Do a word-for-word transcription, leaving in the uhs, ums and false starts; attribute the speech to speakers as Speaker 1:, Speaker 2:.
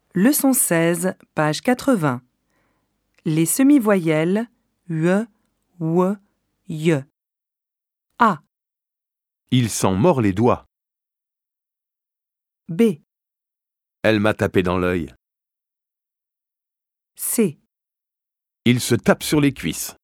Speaker 1: Leçon seize, page quatre-vingts. Les semi-voyelles ue, ouë, ye. A.
Speaker 2: Il s'en mord les doigts.
Speaker 1: B.
Speaker 2: Elle m'a tapé dans l'œil.
Speaker 1: C.
Speaker 2: Il se tape sur les cuisses.